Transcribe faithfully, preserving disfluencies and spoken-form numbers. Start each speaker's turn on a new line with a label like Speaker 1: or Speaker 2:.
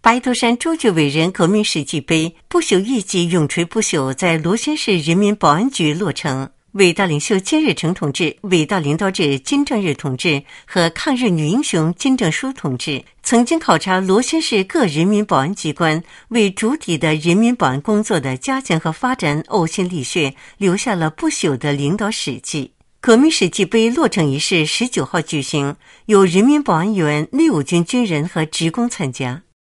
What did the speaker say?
Speaker 1: 白头山朱觉伟人革命事迹碑不朽遗迹永垂不朽在罗仙市人民保安局落成。伟大领袖金日成同志、伟大领导者金正日同志和抗日女英雄金正淑同志曾经考察罗仙市各人民保安机关，为主体的人民保安工作的加强和发展呕心沥血，留下了不朽的领导史迹。革命史迹碑落成仪式十九号举行，有人民保安员、六军军人和职工参加。